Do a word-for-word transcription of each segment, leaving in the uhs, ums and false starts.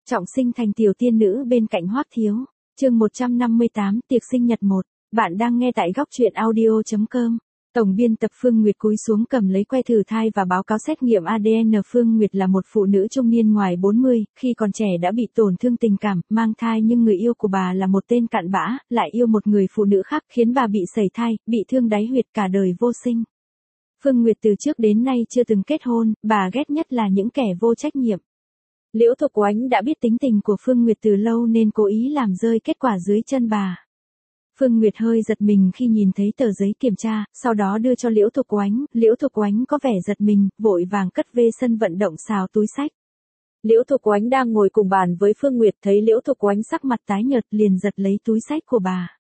Trọng sinh thành tiểu tiên nữ bên cạnh Hoắc Thiếu. Chương một trăm năm mươi tám, tiệc sinh nhật một. Bạn đang nghe tại góc truyện audio chấm com. Tổng biên tập Phương Nguyệt cúi xuống cầm lấy que thử thai và báo cáo xét nghiệm a đê en. Phương Nguyệt là một phụ nữ trung niên ngoài bốn mươi, khi còn trẻ đã bị tổn thương tình cảm, mang thai nhưng người yêu của bà là một tên cặn bã, lại yêu một người phụ nữ khác khiến bà bị sẩy thai, bị thương đáy huyệt cả đời vô sinh. Phương Nguyệt từ trước đến nay chưa từng kết hôn, bà ghét nhất là những kẻ vô trách nhiệm. Liễu Thục Oánh đã biết tính tình của Phương Nguyệt từ lâu nên cố ý làm rơi kết quả dưới chân bà. Phương Nguyệt hơi giật mình khi nhìn thấy tờ giấy kiểm tra, sau đó đưa cho Liễu Thục Oánh. Liễu Thục Oánh có vẻ giật mình, vội vàng cất về sân vận động xào túi xách. Liễu Thục Oánh đang ngồi cùng bàn với Phương Nguyệt, thấy Liễu Thục Oánh sắc mặt tái nhợt liền giật lấy túi xách của bà.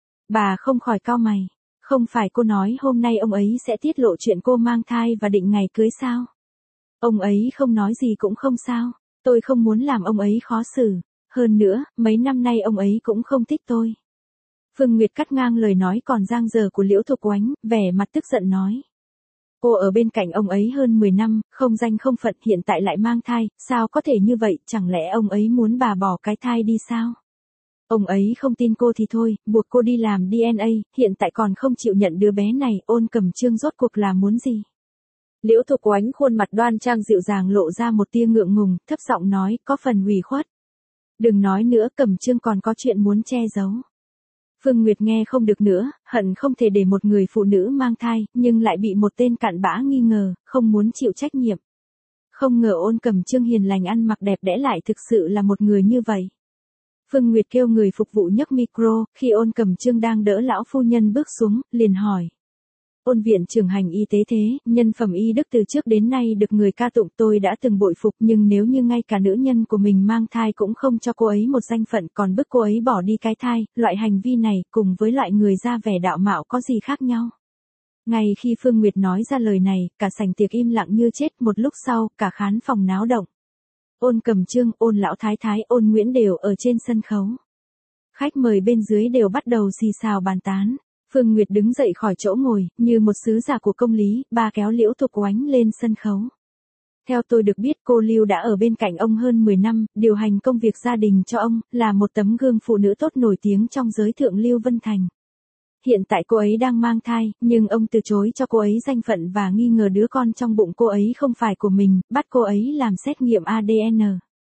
Bà không khỏi cau mày, không phải cô nói hôm nay ông ấy sẽ tiết lộ chuyện cô mang thai và định ngày cưới sao? Ông ấy không nói gì cũng không sao, tôi không muốn làm ông ấy khó xử, hơn nữa, mấy năm nay ông ấy cũng không thích tôi. Phương Nguyệt cắt ngang lời nói còn dang dở của Liễu Thục Oánh, vẻ mặt tức giận nói. Cô ở bên cạnh ông ấy hơn mười năm, không danh không phận, hiện tại lại mang thai, sao có thể như vậy, chẳng lẽ ông ấy muốn bà bỏ cái thai đi sao? Ông ấy không tin cô thì thôi, buộc cô đi làm đê en a, hiện tại còn không chịu nhận đứa bé này, Ôn Cẩm Trương rốt cuộc là muốn gì? Liễu Thục Oánh khuôn mặt đoan trang dịu dàng lộ ra một tia ngượng ngùng, thấp giọng nói, có phần ủy khuất. Đừng nói nữa, Cẩm Trương còn có chuyện muốn che giấu. Phương Nguyệt nghe không được nữa, hận không thể để một người phụ nữ mang thai, nhưng lại bị một tên cặn bã nghi ngờ, không muốn chịu trách nhiệm. Không ngờ Ôn Cẩm Trương hiền lành ăn mặc đẹp đẽ lại thực sự là một người như vậy. Phương Nguyệt kêu người phục vụ nhấc micro, khi Ôn Cẩm Trương đang đỡ lão phu nhân bước xuống, liền hỏi. Ôn viện trưởng hành y tế thế, nhân phẩm y đức từ trước đến nay được người ca tụng, tôi đã từng bội phục, nhưng nếu như ngay cả nữ nhân của mình mang thai cũng không cho cô ấy một danh phận, còn bức cô ấy bỏ đi cái thai, loại hành vi này cùng với loại người ra vẻ đạo mạo có gì khác nhau? Ngay khi Phương Nguyệt nói ra lời này, cả sảnh tiệc im lặng như chết, một lúc sau, cả khán phòng náo động. Ôn Cẩm Trương, Ôn lão thái thái, Ôn Nguyễn đều ở trên sân khấu. Khách mời bên dưới đều bắt đầu xì xào bàn tán. Phương Nguyệt đứng dậy khỏi chỗ ngồi, như một sứ giả của công lý, bà kéo Liễu Thục Oánh lên sân khấu. Theo tôi được biết, cô Lưu đã ở bên cạnh ông hơn mười năm, điều hành công việc gia đình cho ông, là một tấm gương phụ nữ tốt nổi tiếng trong giới thượng lưu Vân Thành. Hiện tại cô ấy đang mang thai, nhưng ông từ chối cho cô ấy danh phận và nghi ngờ đứa con trong bụng cô ấy không phải của mình, bắt cô ấy làm xét nghiệm a đê en.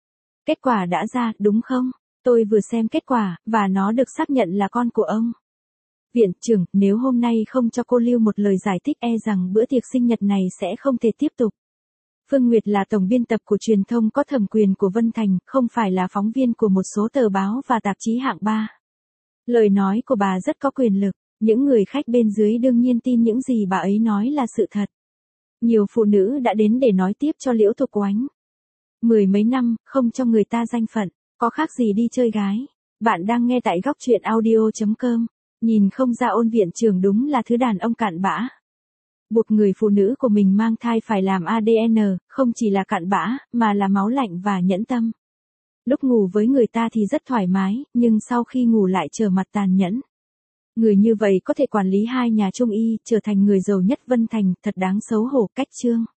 Kết quả đã ra, đúng không? Tôi vừa xem kết quả, và nó được xác nhận là con của ông. Viện trưởng, nếu hôm nay không cho cô Lưu một lời giải thích e rằng bữa tiệc sinh nhật này sẽ không thể tiếp tục. Phương Nguyệt là tổng biên tập của truyền thông có thẩm quyền của Vân Thành, không phải là phóng viên của một số tờ báo và tạp chí hạng ba. Lời nói của bà rất có quyền lực, những người khách bên dưới đương nhiên tin những gì bà ấy nói là sự thật. Nhiều phụ nữ đã đến để nói tiếp cho Liễu Thục Oánh. Mười mấy năm, không cho người ta danh phận, có khác gì đi chơi gái. Bạn đang nghe tại góc truyện audio chấm com. Nhìn không ra Ôn viện trưởng đúng là thứ đàn ông cặn bã. Buộc người phụ nữ của mình mang thai phải làm a đê en, không chỉ là cặn bã, mà là máu lạnh và nhẫn tâm. Lúc ngủ với người ta thì rất thoải mái, nhưng sau khi ngủ lại trở mặt tàn nhẫn. Người như vậy có thể quản lý hai nhà trung y, trở thành người giàu nhất Vân Thành, thật đáng xấu hổ. Cách chương.